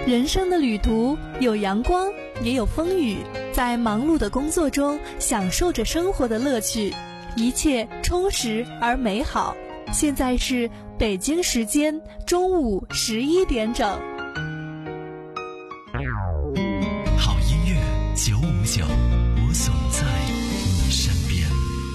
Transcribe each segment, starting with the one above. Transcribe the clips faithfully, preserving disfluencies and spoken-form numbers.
人生的旅途有阳光，也有风雨，在忙碌的工作中享受着生活的乐趣，一切充实而美好。现在是北京时间中午十一点整。 好音乐九五九，我总在你身边。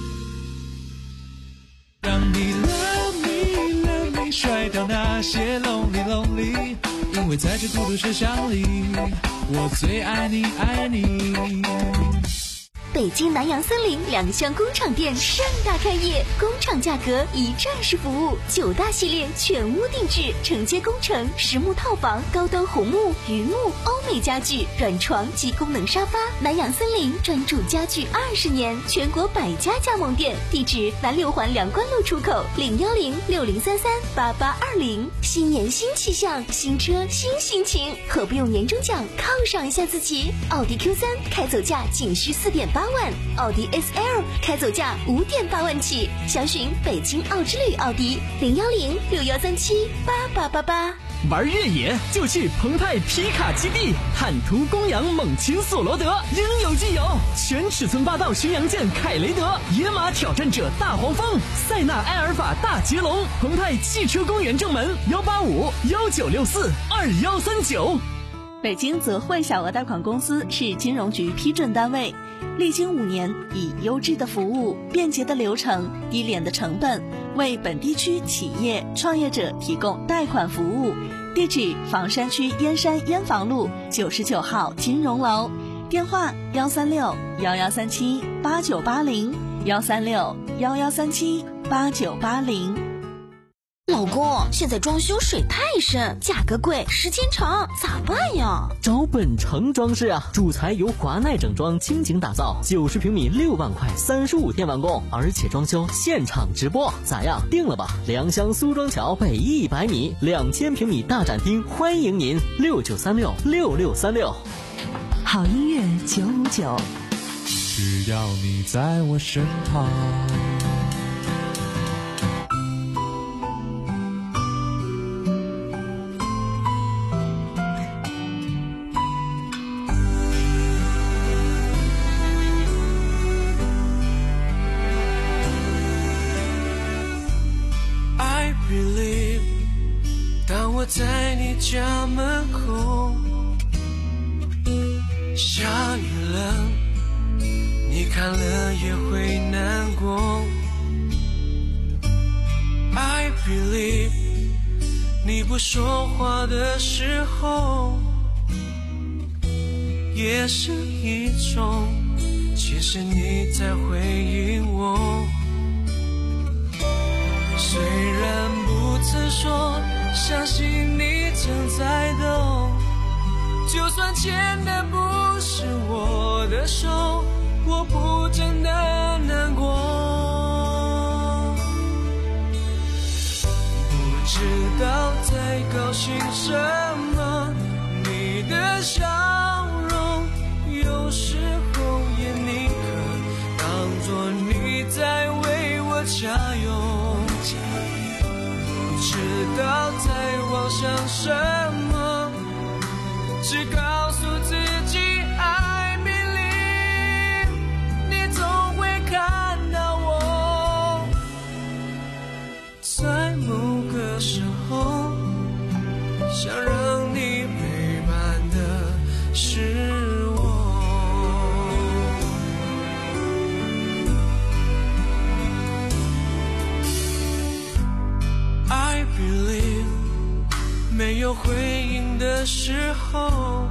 让你 love me love me 甩掉那些 lonely lonely， 因为在这孤独车厢里，我最爱你爱你。 北京南阳森林两厢工厂店盛大开业，工厂价格一站式服务，九大系列全屋定制，承接工程、实木套房、高端红木、榆木、欧美家具、软床及功能沙发。南阳森林专注家具二十年，全国百家加盟店，地址南六环梁关路出口，零幺零六零三三八八二零。新年新气象，新车新心情，何不用年终奖犒赏一下自己？奥迪 Q 三 开走价仅需四点八万，奥迪 S L 开走价五点八万起，详询北京奥之旅奥迪零幺零六幺三七八八八八。 玩越野就去澎湃皮卡基地，坦途公羊猛禽索罗德，应有尽有。全尺寸霸道巡洋舰凯雷德，野马挑战者大黄蜂，塞纳埃尔法大捷龙。澎湃汽车公园正门幺八五幺九六四二幺三九。 北京泽惠小额贷款公司是金融局批准单位，历经五年，以优质的服务、便捷的流程、低廉的成本，为本地区企业创业者提供贷款服务。地址：房山区燕山燕房路九十九号金融楼，电话：幺三六幺幺三七八九八零，幺三六幺幺三七八九八零。 老公，现在装修水太深，价格贵，时间长，咋办呀？ 找本城装饰啊，主材由华耐整装倾情打造，九十平米六万块，三十五天完工，而且装修现场直播，咋样？定了吧？良乡苏庄桥北一百米，两千平米大展厅，欢迎您六九三六六六三六。 好音乐九五九， 只要你在我身旁。 当我在你家门口，下雨了，你看了也会难过。I believe 你不说话的时候，也是一种，其实你在回应我。虽然不曾说，相信你正在懂，就算牵的不是我的手，我不真的难过。不知道在高兴什么，你的笑容有时候也宁可当作你在为我加油。不知道在妄想什么，只告诉自己 I believe 你总会看到我，在某个时候想让你陪伴的是我。I believe 没有回应的时候，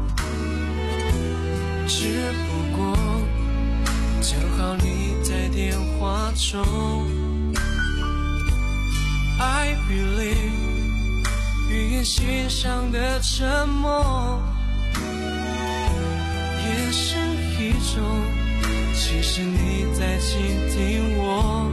只不过正好你在电话中。I believe 语言欣赏的沉默也是一种，其实你在倾听我。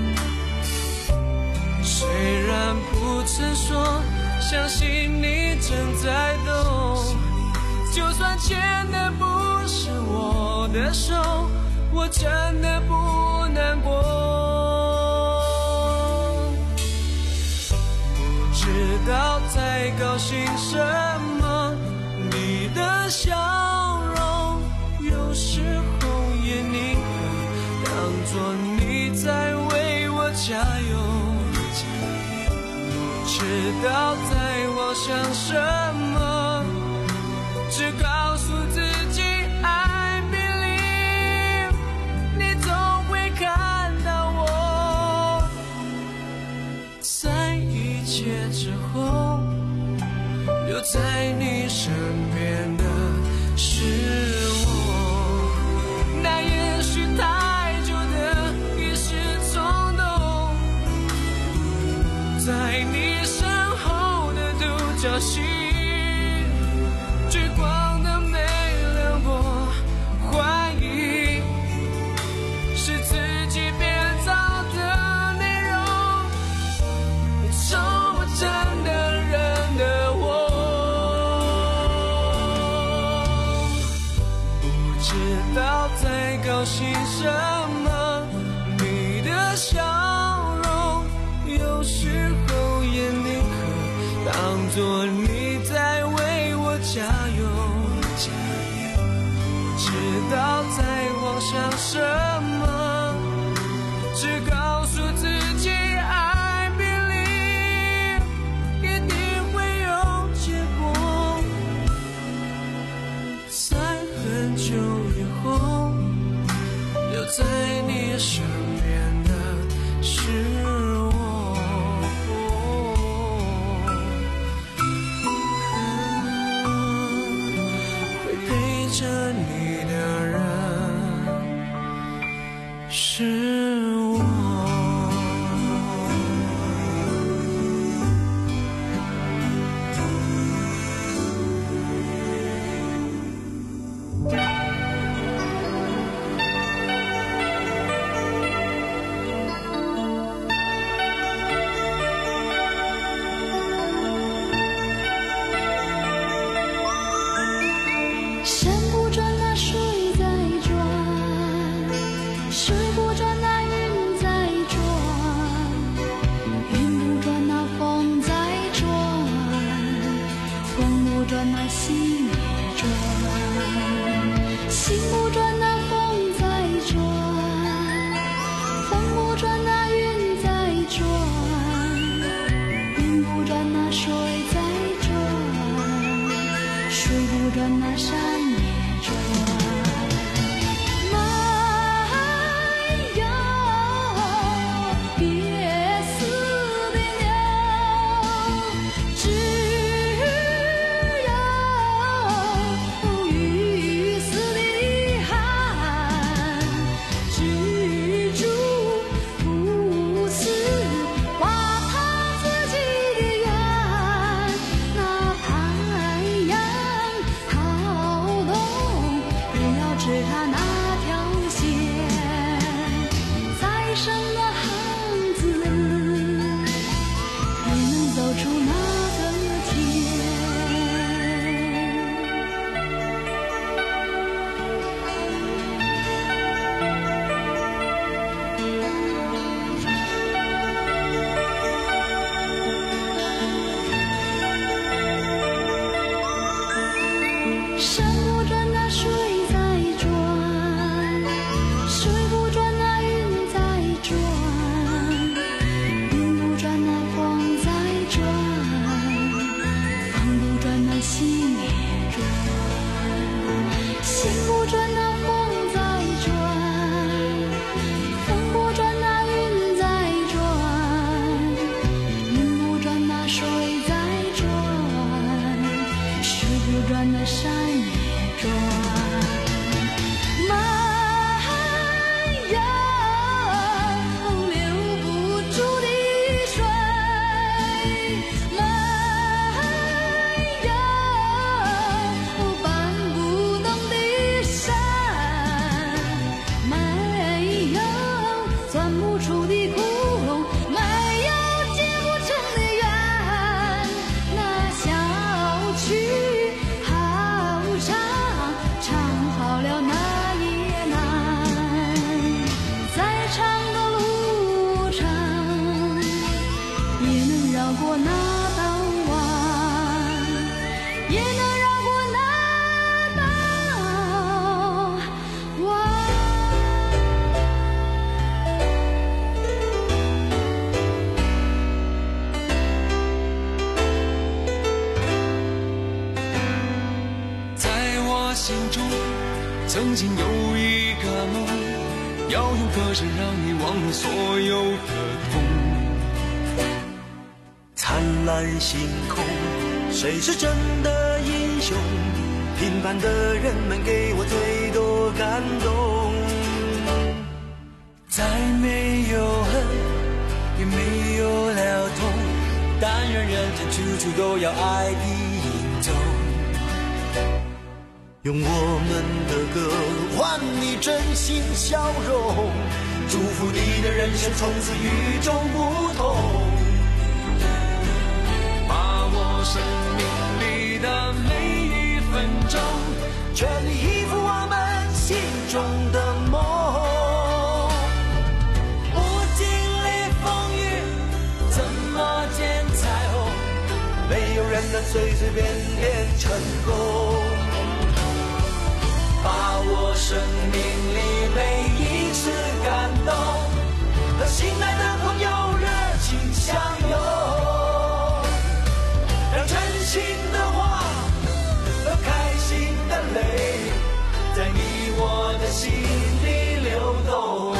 虽然不曾说，相信你正在懂，就算牵的不是我的手，我真的不难过。不知道在高兴什么， 你的笑容，有时候也宁可当作你在为我加油。不知道在妄想什么，只告诉自己 I believe 你总会看到我。在一切之后，留在你身边的是我，那也许太久的一时冲动，在你身后的独角戏，聚光灯没亮过，怀疑是自己编造的内容，丑不真的人的我。不知道在高兴什么，你的笑容有时候也宁可当作你在为我加油。不知道在妄想什么，只告诉自己 I believe 一定会有结果。在很久以后，留在你身边的是我，会陪着你的人是我。 山不转那水在转，水不转那云在转，云不转那风在转，风不转那心也转，心不转那风在转，风不转那云在转，云不转那水在转，水不转那山也转。哎呀，别死的鸟，只有欲死的汉，蜘蛛不死，挖他自己的圆，那太阳好动，也要指他那条线，再生的汉子也能走出那个天。山不转那水在转，水不转那云在转，云不转那风在转，风不转那心也转，心不转那风在转，风不转那云在转，云不转那水在转，水不转那山也转。哎呀，留不住的水，哎呀，搬不动的山，没有钻不出的窟窿，没有结不成的缘，那小曲好唱，唱好了那也难，再长的路程也能绕过那道弯，也能绕过那心中曾经有一个梦，要用歌声让你忘了所有的痛。 灿烂星空，谁是真的英雄？平凡的人们给我最多感动。 再没有恨，也没有了痛，但愿人间处处都有爱的影踪。 用我们的歌换你真心笑容，祝福你的人生从此与众不同。 把握生命里的每一分钟， 全力以赴我们心中的梦。 不经历风雨，怎么见彩虹？ 没有人能随随便便成功。 把握生命里每一次感动，和心爱的朋友热情相拥，让真心的话和开心的泪，在你我的心里流动。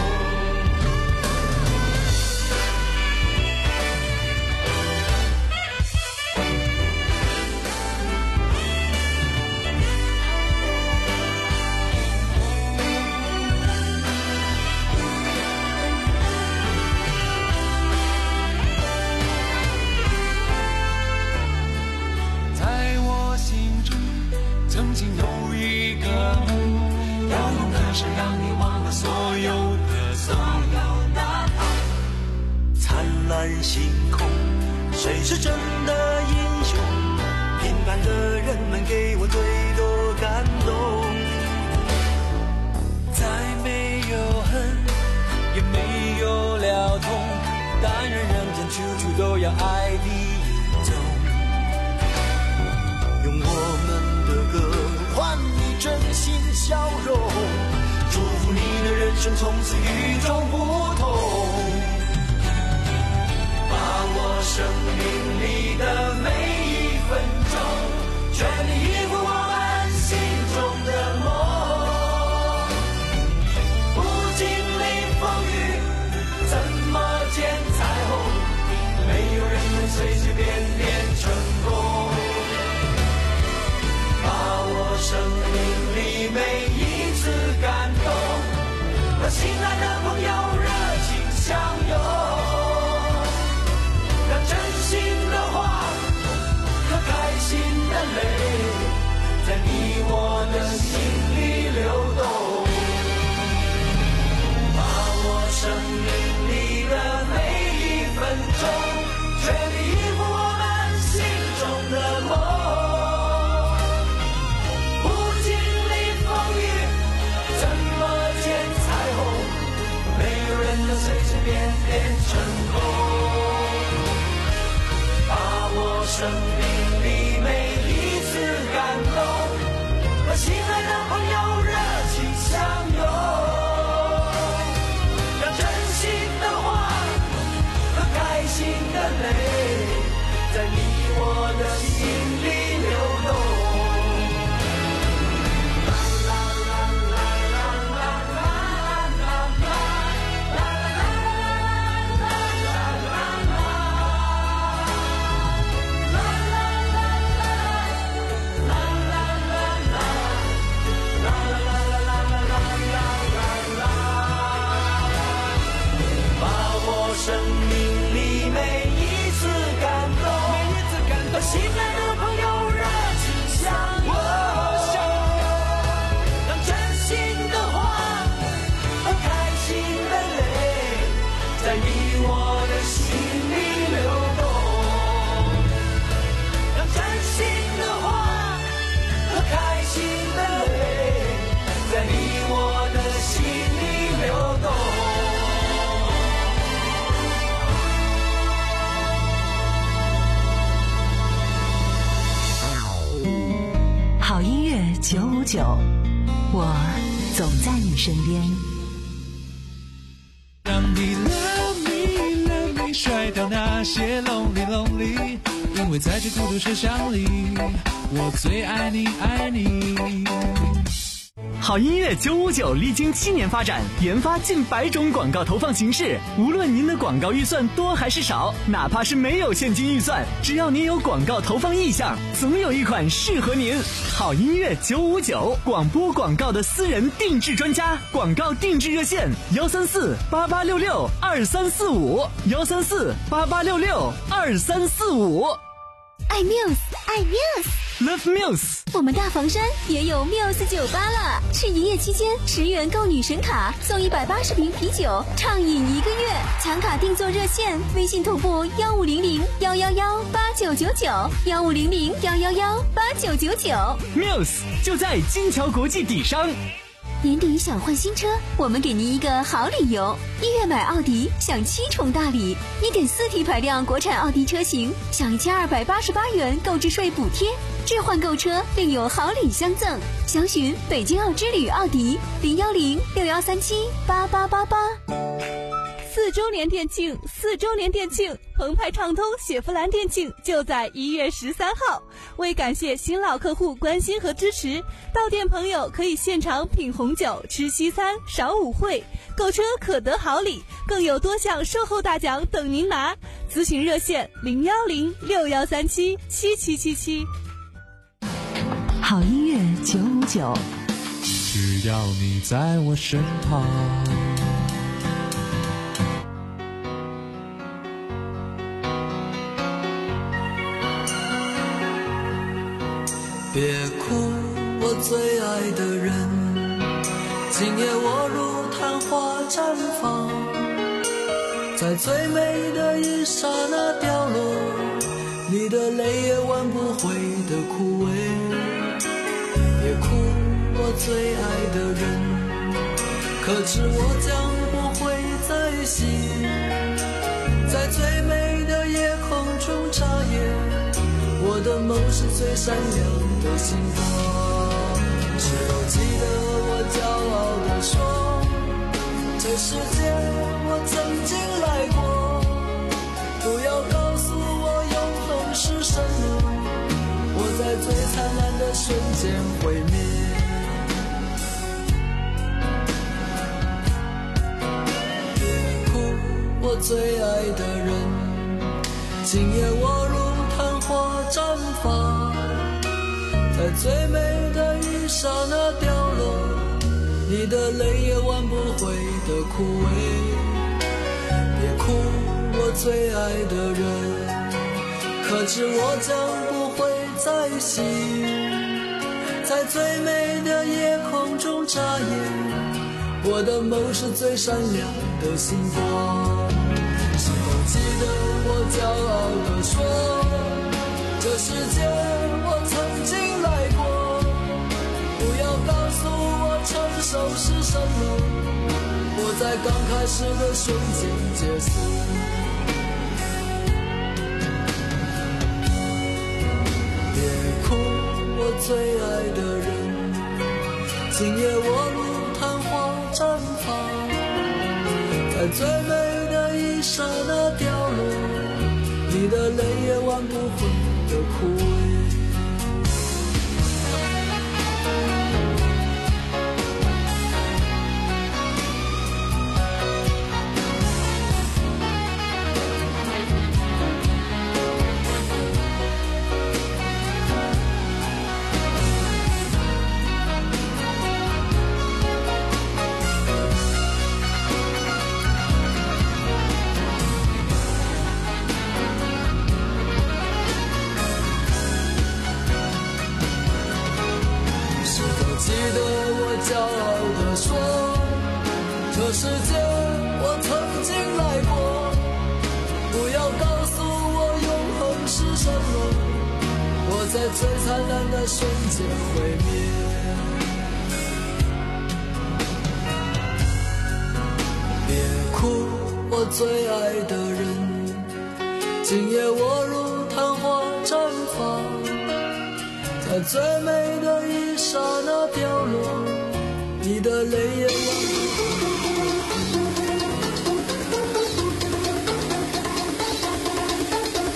曾经有一个梦，要用歌声让你忘了所有的痛。 灿烂星空，谁是真的英雄？平凡的人们给我最多感动。 再没有恨，也没有了痛，但愿人间处处都有爱的影踪。 用我们的歌换你真心笑容，祝福你的人生从此与众不同。 把握生命里的每一分钟，全力以赴我们心中的梦。不经历风雨，怎么见彩虹？没有人能随随便便成功。把握生命里每一次感动，和心爱的朋友热情相拥，让真心的话和开心的泪，在你我的心里流动。把握生命里的每一分钟，全力以赴我们心中的梦。随随便便成功，把握生命里每一次感动，和心爱的朋友热情相拥，让真心的话和开心的泪，在你我的心里流动。生命里每一次感动，和心爱的朋友热情相拥，让真心的话和开心的泪，在你我的心里流动。让真心的话和开心的泪，在你我的心里流动。 好音乐九五九，我总在你身边。 让你 love me love me，甩掉那些 lonely lonely， 因为在这孤独车厢里，我最爱你爱你。 好音乐九五九历经七年发展，研发近百种广告投放形式。无论您的广告预算多还是少，哪怕是没有现金预算，只要您有广告投放意向，总有一款适合您。好音乐九五九，广播广告的私人定制专家，广告定制热线：幺三四八八六六二三四五，幺三四八八六六二三四五。 爱 Muse， 爱 Muse。Love Muse， 我们大房山也有 Muse 酒吧了。是营业期间，十元购女神卡送一百八十瓶啤酒，畅饮一个月。抢卡定做热线，微信同步幺五零零幺幺幺八九九九，幺五零零幺幺幺八九九九。 Muse 就在金桥国际底商。 年底想换新车，我们给您一个好理由。一月买奥迪享七重大礼， 一点四 T 排量国产奥迪车型享一千二百八十八元购置税补贴，置换购车另有好礼相赠。详询北京奥之旅奥迪零幺零六幺三七八八八八。 四周年店庆，四周年店庆，澎湃畅通雪佛兰店庆就在一月十三号。为感谢新老客户关心和支持，到店朋友可以现场品红酒、吃西餐、赏舞会，购车可得好礼，更有多项售后大奖等您拿。咨询热线零幺零六幺三七七七七七。 好音乐九五九， 只要你在我身旁。 别哭，我最爱的人，今夜我如昙花绽放，在最美的一刹那掉落，你的泪也挽不回的枯萎。别哭，我最爱的人，可知我将不会再醒，在最美的夜空中眨眼，我的梦是最闪亮的星光。是否记得我骄傲地说，这世界我曾经来过，不要告诉我永恒是什么，我在最灿烂的瞬间毁灭。别哭，我最爱的人，今夜我如昙花绽放，在最美的一刹那掉落，你的泪也挽不回的枯萎。别哭，我最爱的人，可知我将不会再醒，在最美的夜空中眨眼，我的梦是最闪亮的星光。是否记得我骄傲地说，这世界我曾经来过，不要告诉我成熟是什么，我在刚开始的瞬间结束。别哭，我最爱的人，今夜我如昙花绽放，在最美的一刹那掉落，你的泪也挽不回的枯萎。记得我骄傲地说，这世界我曾经来过，不要告诉我永恒是什么，我在最灿烂的瞬间毁灭。别哭，我最爱的人，今夜我如昙花绽放，在最美的一刹那掉落，你的泪也挽不回。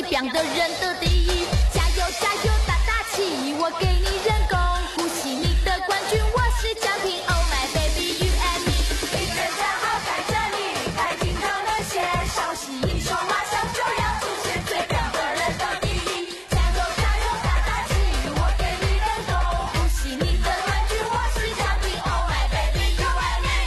biang的人得第一，加油加油打打气，我给你人工呼吸，你的冠军我是奖品。Oh my baby you and me， 一人站好看着你，太紧张那些稍息，英雄马上就要出现，最亮的人得第一，加油加油打打气，我给你人工呼吸，你的冠军我是奖品。Oh my baby you and me。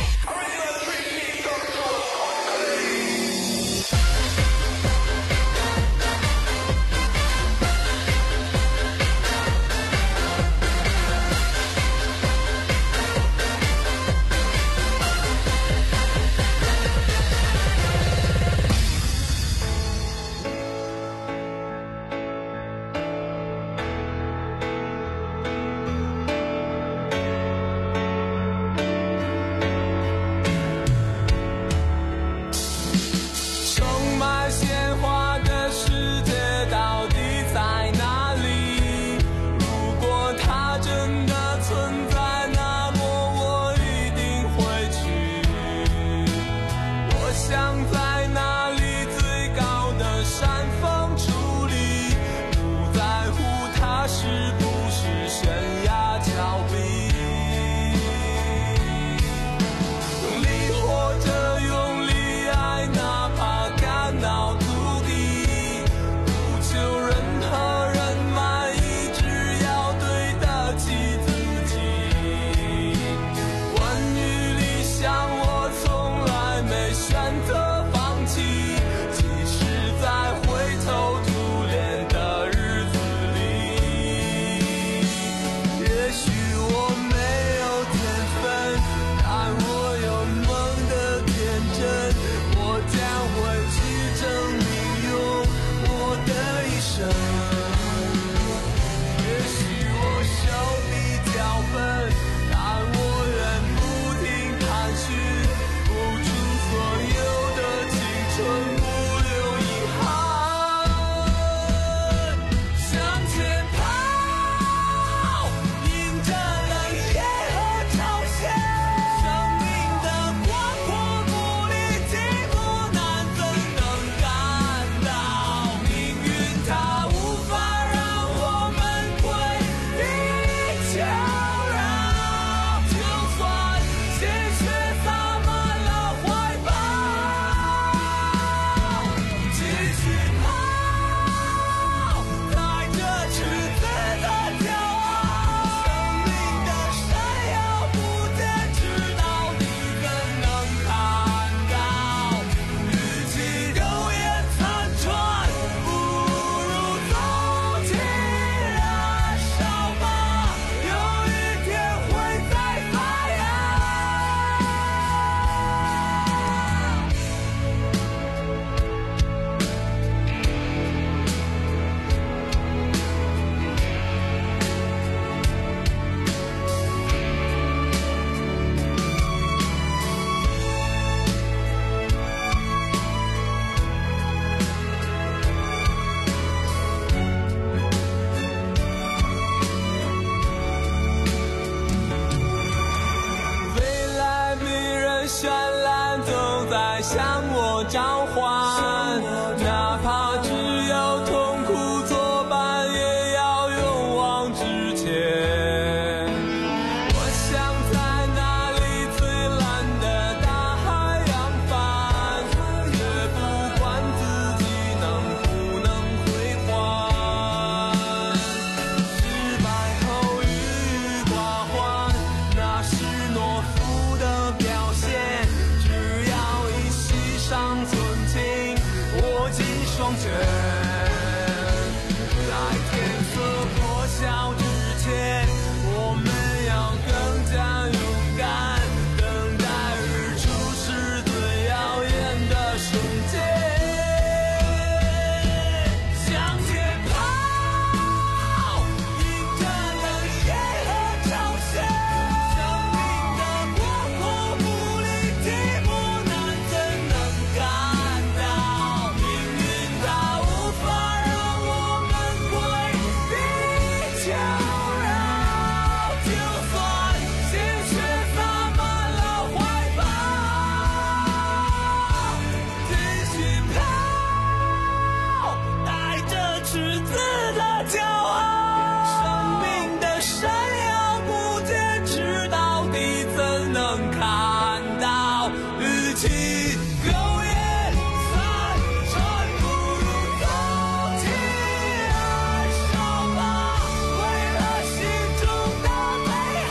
闪耀不坚持到底，怎能看到日期苟延残喘，不如走起来，烧吧，为了心中的美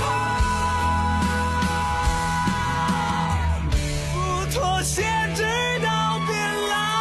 好，不妥协直到变老。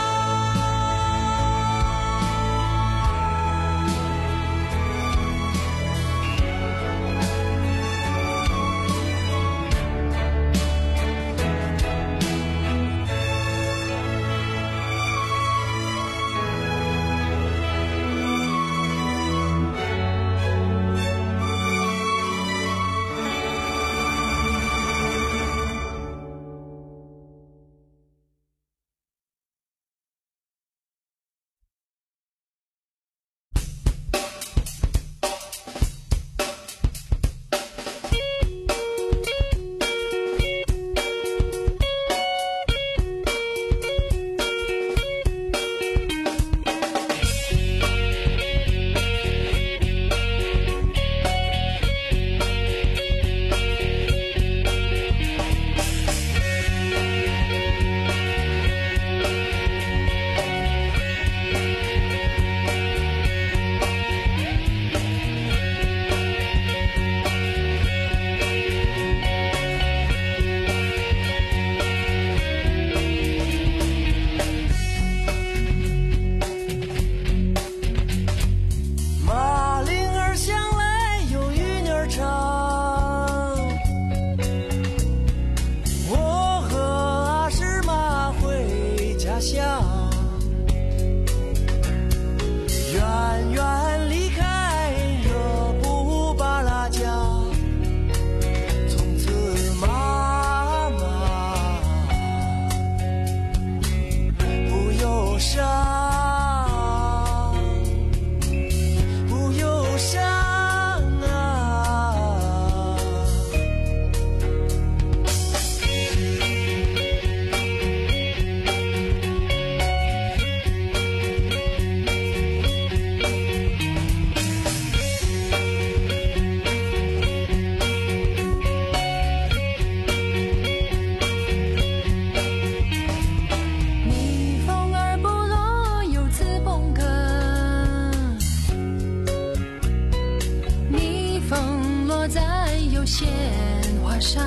鲜花上，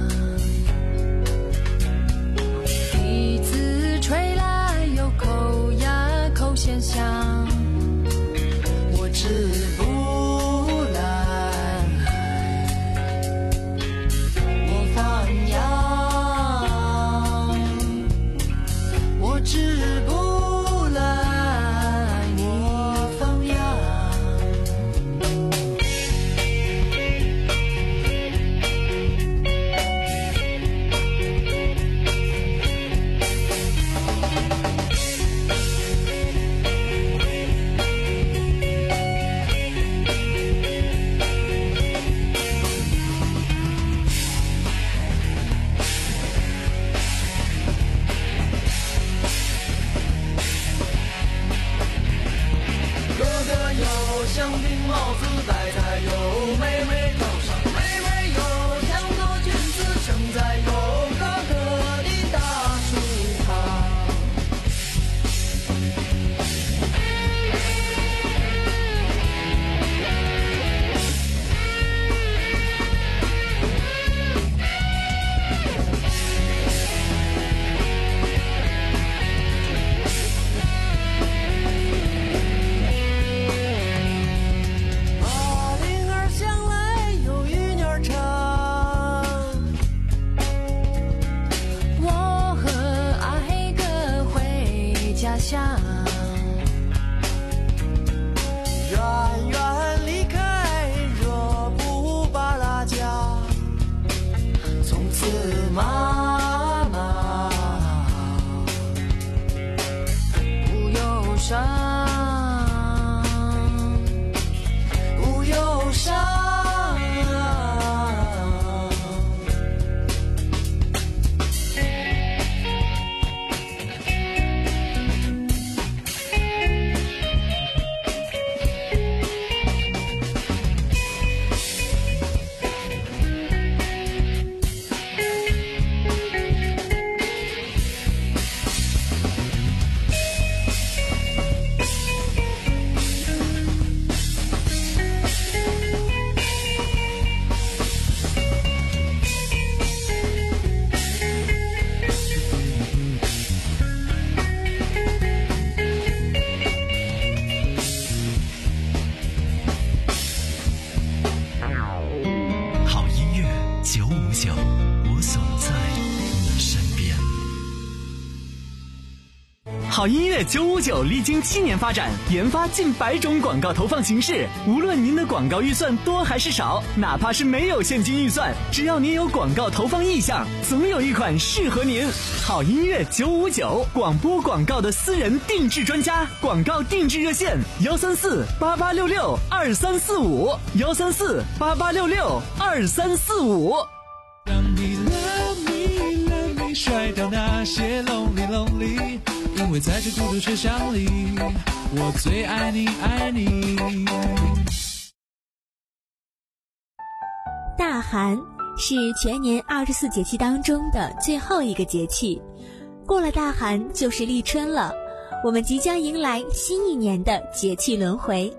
笛子吹来有口呀口弦响，我止不来，我放羊，我止不来，你放羊。 好音乐九五九历经七年发展，研发近百种广告投放形式。无论您的广告预算多还是少，哪怕是没有现金预算，只要您有广告投放意向，总有一款适合您。好音乐九五九，广播广告的私人定制专家，广告定制热线：幺三四八八六六二三四五，幺三四八八六六二三四五。 让你 love me love me 甩掉那些 lonely lonely， 因为在这孤独却想里，我最爱你爱你。 大寒是全年二十四节气当中的最后一个节气，过了大寒就是立春了，我们即将迎来新一年的节气轮回。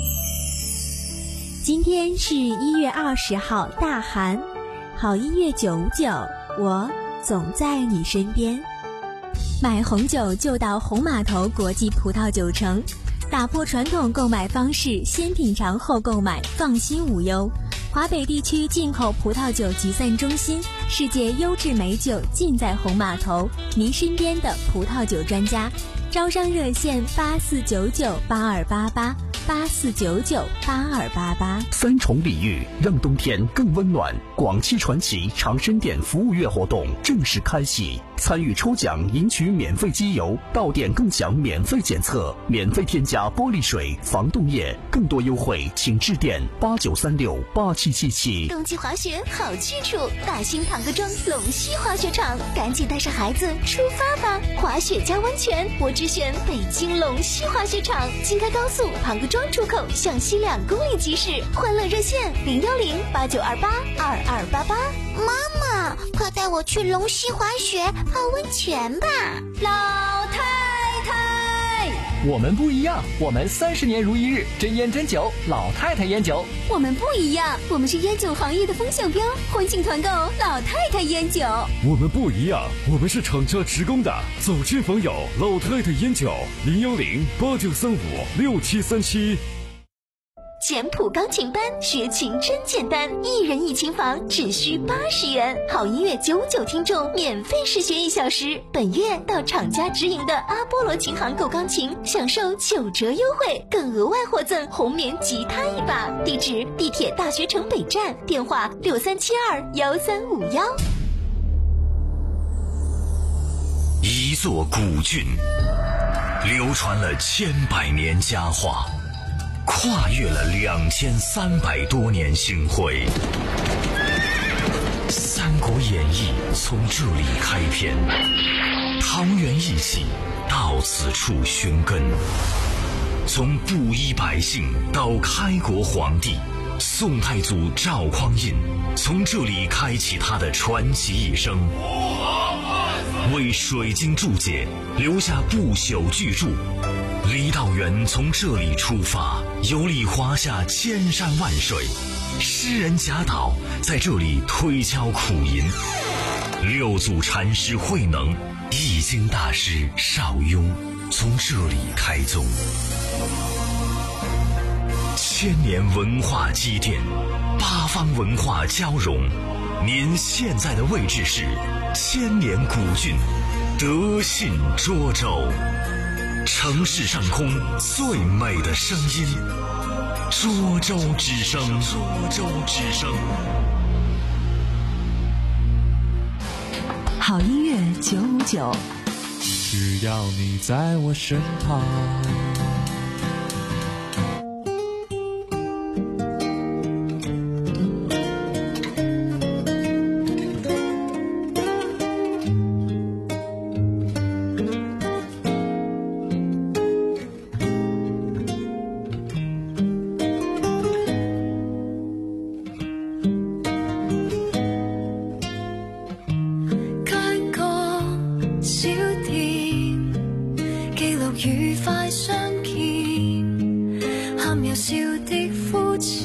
今天是一月二十号大寒，好音乐九五九，我总在你身边。买红酒就到红码头国际葡萄酒城，打破传统购买方式，先品尝后购买，放心无忧。华北地区进口葡萄酒集散中心，世界优质美酒尽在红码头，您身边的葡萄酒专家。招商热线八四九九八二八八八四九九八二八八。 三重礼遇让冬天更温暖。广汽传祺长生店服务月活动正式开启，参与抽奖赢取免费机油，到店更享免费检测，免费添加玻璃水、防冻液，更多优惠请致电八九三六八七七七。 冬季滑雪好去处，大兴唐各庄龙溪滑雪场，赶紧带上孩子出发吧！滑雪加温泉，我只选北京龙溪滑雪场，京开高速唐各庄出口向西两公里即驶。欢乐热线零幺零八九二八二二八八。 妈妈，快带我去龙溪滑雪泡温泉吧！ 老太太， 我们不一样，我们三十年如一日，真烟真酒，老太太烟酒。 我们不一样，我们是烟酒行业的风向标，欢庆团购老太太烟酒。 我们不一样，我们是厂家职工的，走亲访友，老太太烟酒，零幺零八九三五六七三七。 简谱钢琴班学琴真简单，一人一琴房只需八十元，好音乐九五九听众免费试学一小时。本月到厂家直营的阿波罗琴行购钢琴，享受九折优惠，更额外获赠红棉吉他一把。地址：地铁大学城北站，电话六三七二幺三五幺。 一座古郡，流传了千百年佳话，跨越了两千三百多年星辉。《三国演义》从这里开篇，桃园义气到此处寻根。从布衣百姓到开国皇帝，宋太祖赵匡胤从这里开启他的传奇一生，为水晶注解留下不朽巨著。李道元从这里出发，游历华夏千山万水，诗人贾岛在这里推敲苦吟，六祖禅师慧能、易经大师邵雍从这里开宗。千年文化积淀，八方文化交融，您现在的位置是千年古郡德信涿州，城市上空最美的声音，涿州之声，涿州之声。 好音乐九五九， 只要你在我身旁。 愉快相見，含有笑的膚淺，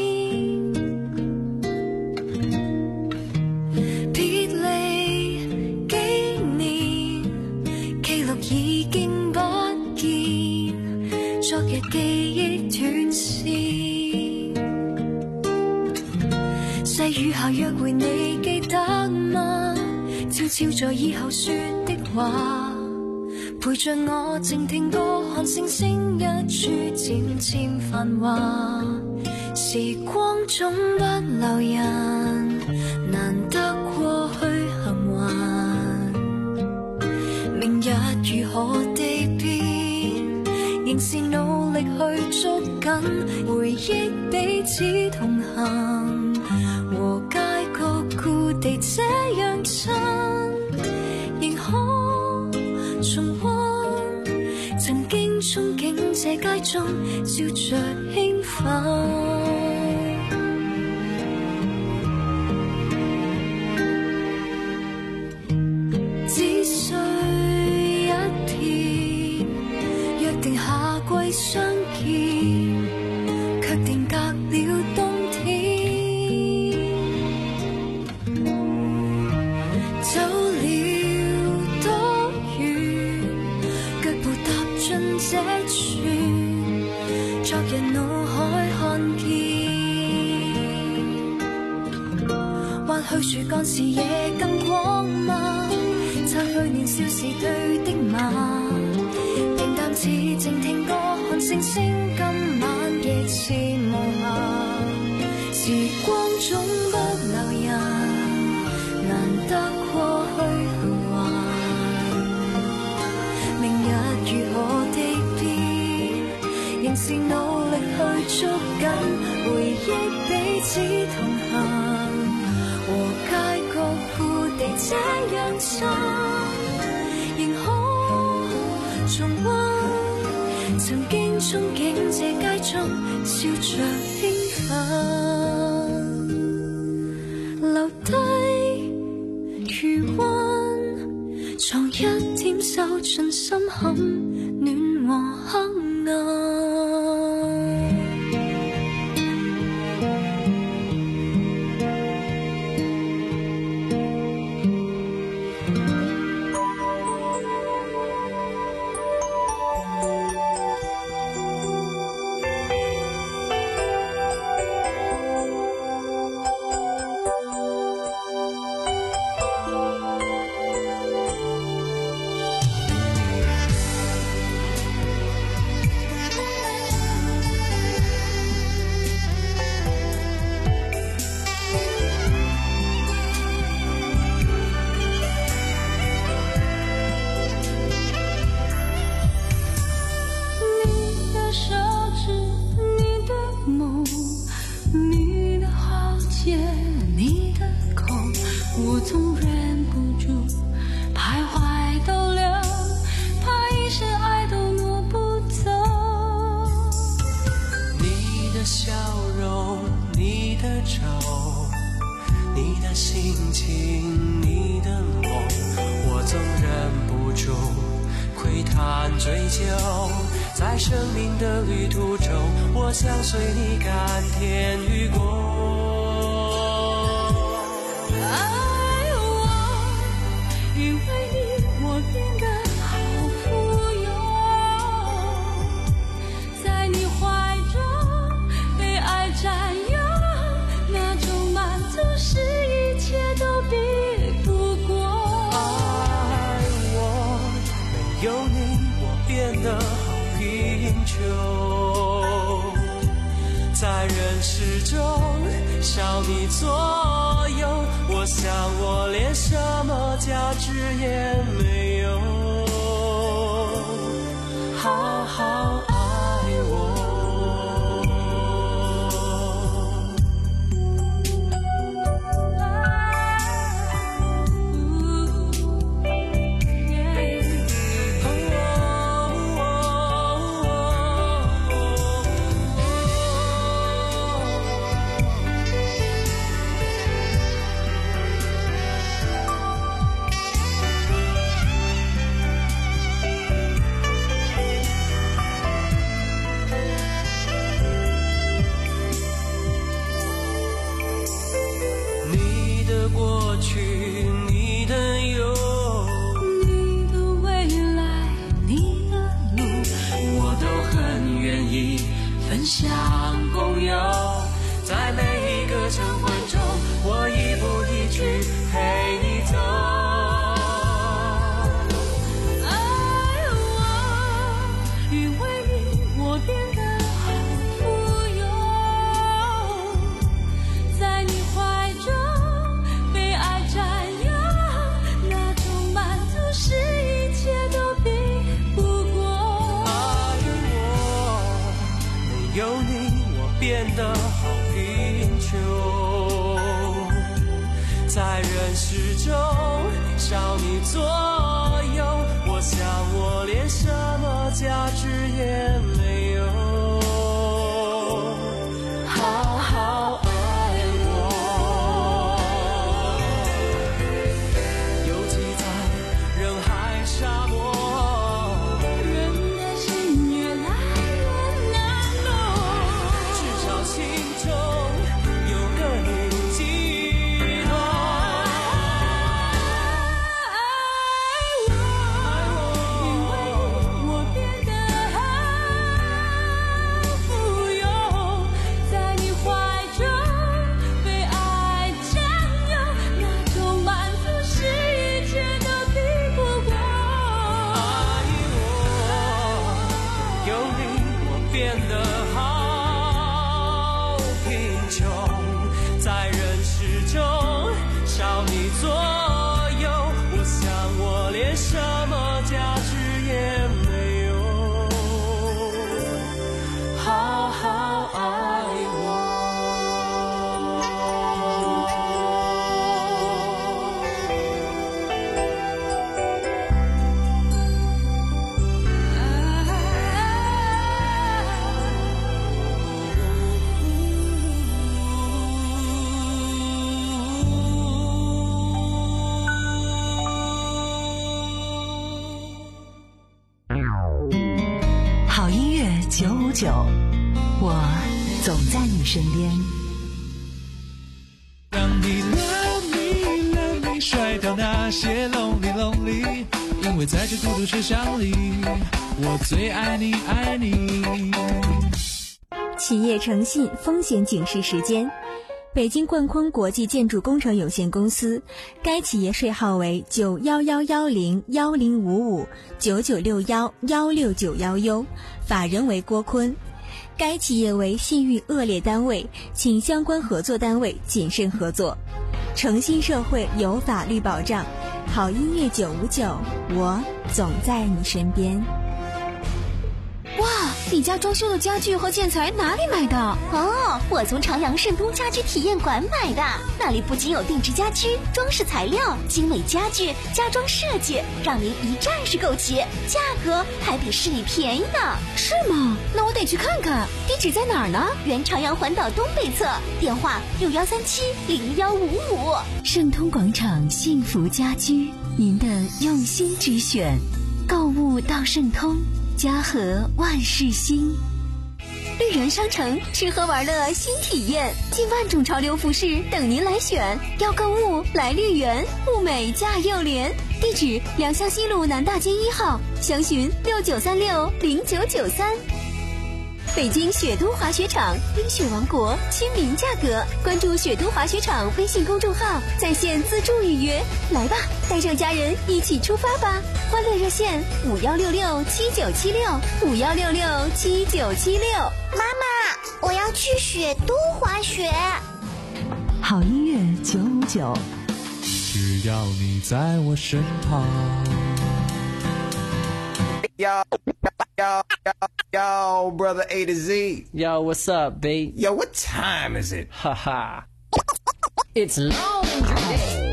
別離幾年，記錄已經不見，昨日記憶斷線，細雨下約會你記得嗎？悄悄在以後說的話， 陪着我靜聽歌，看星星一處漸漸繁華。時光總不留人，難得過去幸還。明日如何地變，仍是努力去捉緊，回憶彼此同行，和街角故地這樣親，仍可重溫曾經憧憬這街中照着興奮。只需一天約定夏季相見，卻定隔了冬天。走了多遠，腳步踏進這處，昨日腦海看見。或許樹幹視野更廣嗎？擦去年少時對的罵，平淡似靜聽歌，看星星，今晚亦是無暇。時光總不留人，難得過去幸還。明日如何地變，仍是努力去捉緊，回憶彼此同行，和街角故地這樣親，仍可重溫曾經憧憬這街中笑着興奮，留低餘溫，藏一點手進心坎，暖和黑暗。 在生命的旅途中，我想随你甘甜与共。 爱我，因为你我变得好富有，在你怀中被爱占有，那种满足是一切都比不过。 爱我，没有你我变得贫穷，在人世中少你左右，我想我连什么价值也没有，好好爱我。 在人世中少你左右，我想我连什么价值也没有。好好爱我，游击在人海沙漠， 人的心越来越难懂， 至少心中有个你寄托。 九五九，我总在你身边。 让你 love me love me 甩掉那些 lonely lonely， 因为在这孤独车厢里，我最爱你爱你。 企业诚信风险警示时间。北京冠坤国际建筑工程有限公司，该企业税号为九幺幺幺零幺零五五九九六幺幺六九幺 U， 法人为郭坤。该企业为信誉恶劣单位，请相关合作单位谨慎合作。诚信社会有法律保障，好音乐九五九，我总在你身边。 哇，你家装修的家具和建材哪里买的？ 哦，我从长阳盛东家居体验馆买的，那里不仅有定制家居、装饰材料、精美家具、家装设计，让您一站式购齐，价格还比市里便宜呢。 是吗？那我得去看看。地址在哪儿呢？ 原长阳环岛东北侧，电话六幺三七零幺五五。 盛通广场幸福家居，您的用心之选，购物到盛通。家和万事兴。 绿园商城吃喝玩乐新体验，近万种潮流服饰等您来选。要购物来绿园，物美价又廉。地址：良乡西路南大街一号，详询六九三六零九九三。北京雪都滑雪场，冰雪王国，亲民价格。关注雪都滑雪场微信公众号，在线自助预约。来吧，带上家人一起出发吧！欢乐热线五幺六六七九七六五幺六六七九七六。 妈妈，我要去雪都滑雪。 好音乐九五九， 只要你在我身旁。 Yo, yo, yo, yo, brother A to Z. Yo, what's up, B? Yo, what time is it? Haha. It's laundry day.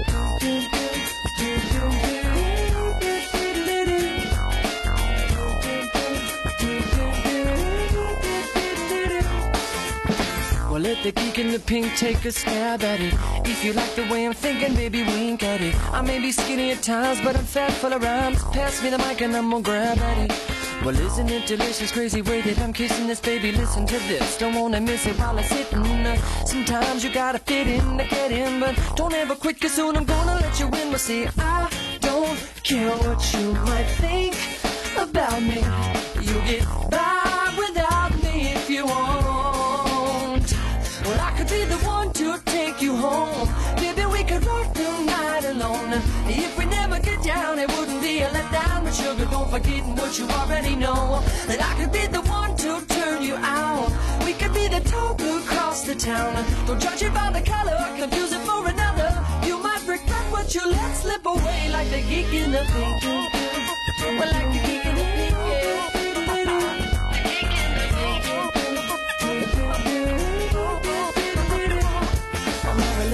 Well, let the geek in the pink take a stab at it. If you like the way I'm thinking, baby, wink at it. I may be skinny at times, but I'm fat full of rhymes. Pass me the mic and I'm gonna grab at it. Well, isn't it delicious, crazy way that I'm kissing this, baby? Listen to this, don't wanna miss it while I'm sitting. Uh, sometimes you gotta fit in to get in, but don't ever quit, cause soon I'm gonna let you in. Well, see, I don't care what you might think about me. You get by without me if you want. Well, I could be the one to take you home. Maybe we could rock the night alone. And if we never get down, it wouldn't be a letdown. But sugar, don't forget what you already know. That I could be the one to turn you out. We could be the talk across the town. Don't judge it by the color, confuse it for another. You might regret what you let slip away. Like the geek in the pink. Well, like the geek in the pink, yeah.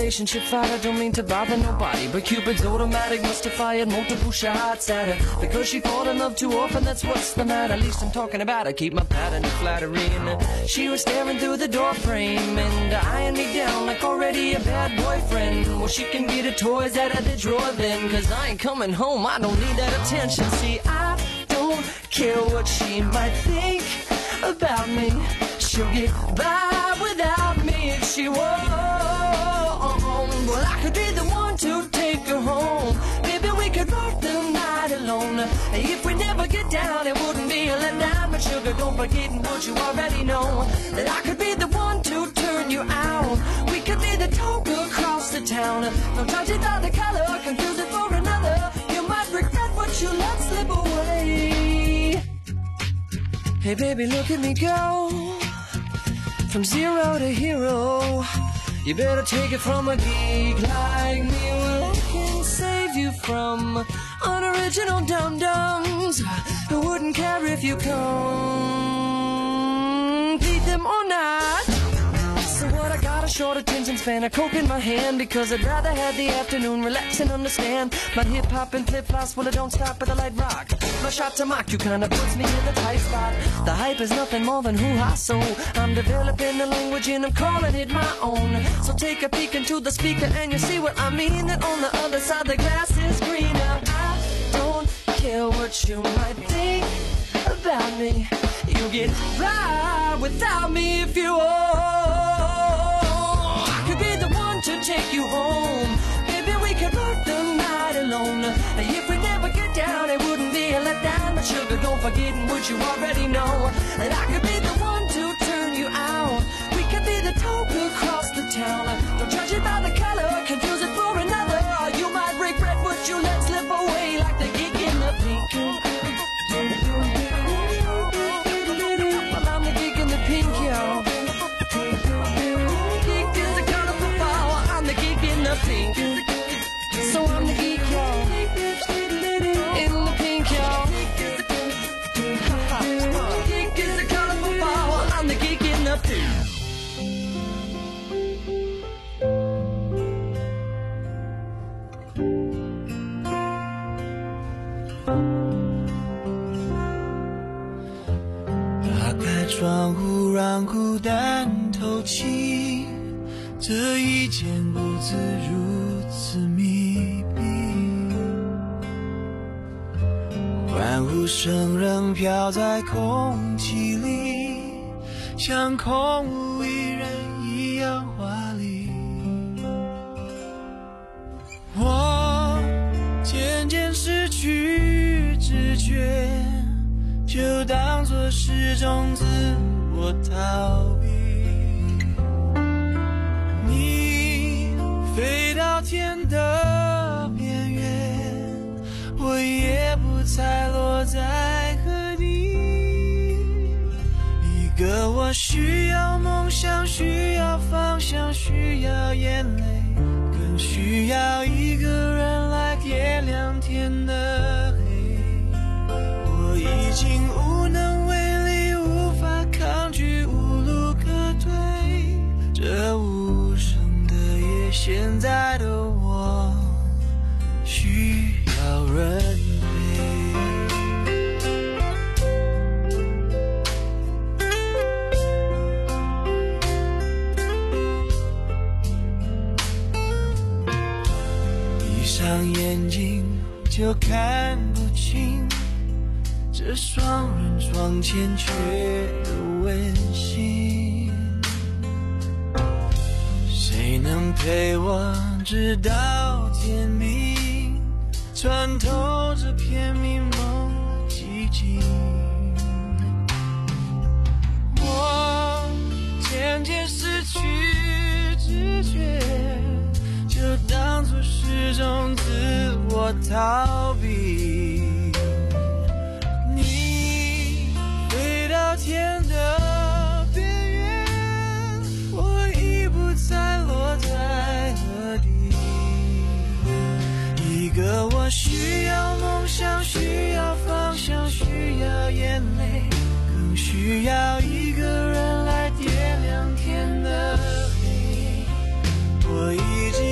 relationship fight, I don't mean to bother nobody, but Cupid's automatic must have fired multiple shots at her because she fall in love too often. That's what's the matter. At least I'm talking about I keep my pattern of flattering. She was staring through the door frame and eyeing me down like already a bad boyfriend. Well, she can get her toys out of the drawer then, cause I ain't coming home, I don't need that attention. See, I don't care what she might think about me. She'll get by without me if she won't. Well, I could be the one to take her home. Maybe we could rock the night alone. If we never get down, it wouldn't be a letdown. But sugar, don't forget what you already know, that I could be the one to turn you out. We could be the talk across the town. Don't judge it by the color, confuse it for another. You might regret what you let slip away. Hey baby, look at me go, from zero to hero. You better take it from a geek like me. Well, I can save you from unoriginal dum-dums who wouldn't care if you come beat them or not. So what, I got a short attention span, a coke in my hand, because I'd rather have the afternoon relax and understand. My hip-hop and flip-flops, well, I don't stop at the light rock. My shot to mock you kinda puts me in the tight spot. The hype is nothing more than hoo-ha, so I'm developing the language and I'm calling it my own. So take a peek into the speaker and you see what I mean, that on the other side the grass is greener. I don't care what you might think about me. You get by without me if you want. I could be the one to take you home. Maybe we could rock the night alone. If we never get down, it wouldn't be a letdown. But sugar, don't forget what you already know, that I could be the one to turn you out. We could be the talk across the town. Don't judge it by the color, confuse it for another. You might regret what you let slip away, like the geek in the pink. Well, I'm the geek in the pink, yo. Geek is the colorful flower. I'm the geek in the pink. So I'm the geek, yo. In the pink, yo. Geek is the colorful flower. I'm the geek in the pink. 打开窗户，让孤单透气，这一间屋子如此密闭，欢呼声仍飘在空气里，像空无一人一样华丽。我渐渐失去知觉，就当作是种自我逃避。你飞到天的边缘，我也不再落在河底。一个我需要梦想，需要方向，需要眼泪，更需要一个人来点亮天的黑。我已经无能为力，无法抗拒，无路可退。这无声的夜，现在的我需要人陪。闭上眼睛就看不清这双人床欠缺的温馨，谁能陪我直到天明，穿透这片迷蒙的寂静。我渐渐失去知觉，就当作是种自我逃避。天的边缘，我已不再落在河底。一个我需要梦想，需要方向，需要眼泪，更需要一个人来点亮天的黑。我已经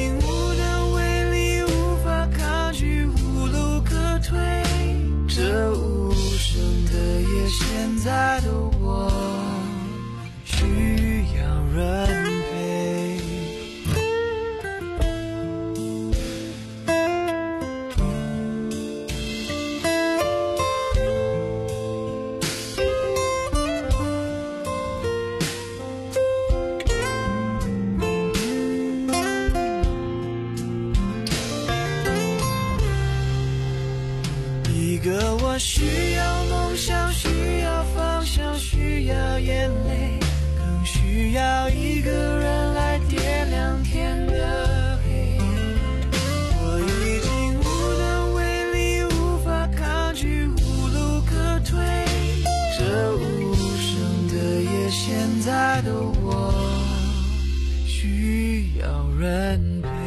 我需要梦想，需要方向，需要眼泪，更需要一个人来点亮天的黑。我已经无能为力，无法抗拒，无路可退。这无声的夜，现在的我需要人陪。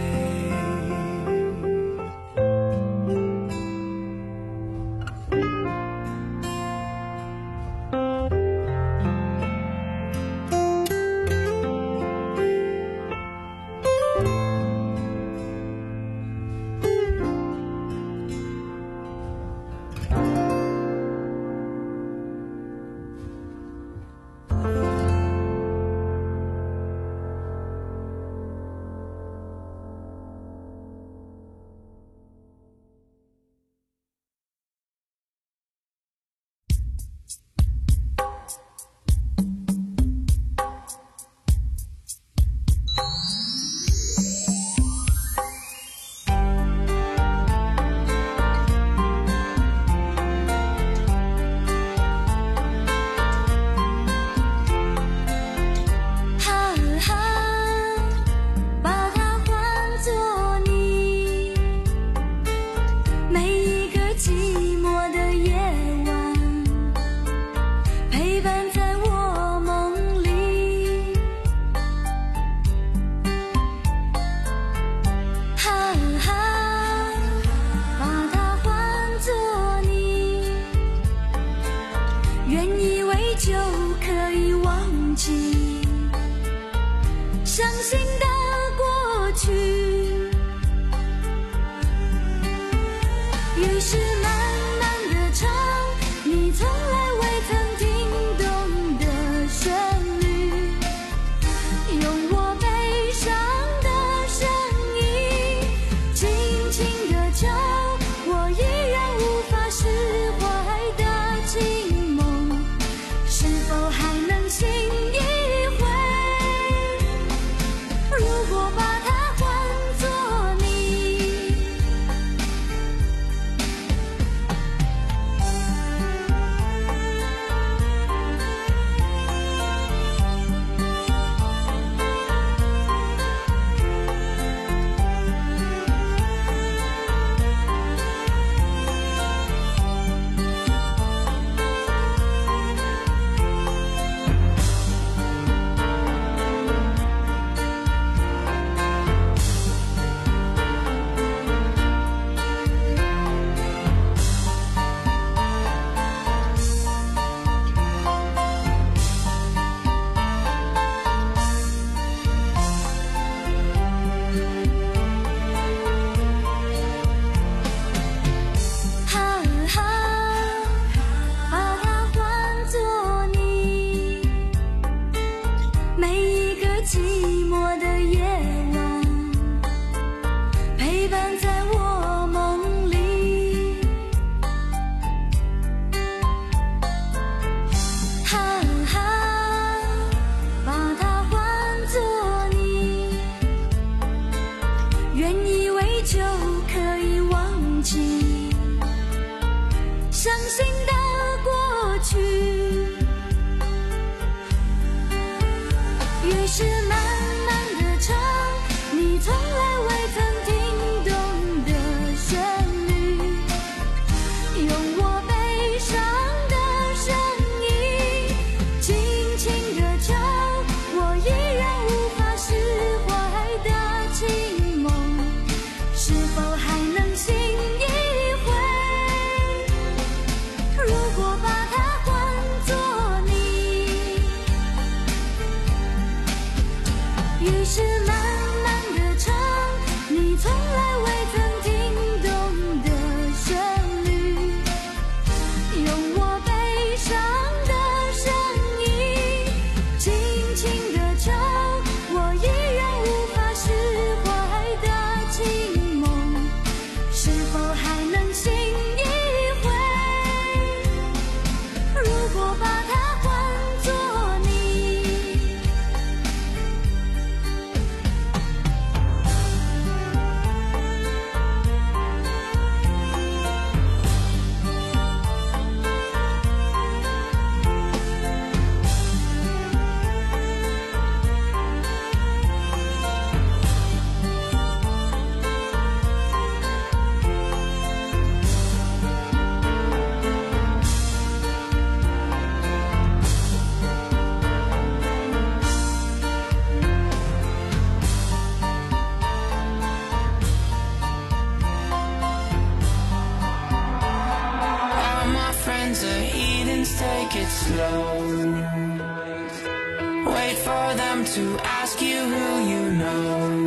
是否还能醒一回？ Wait for them to ask you who you know.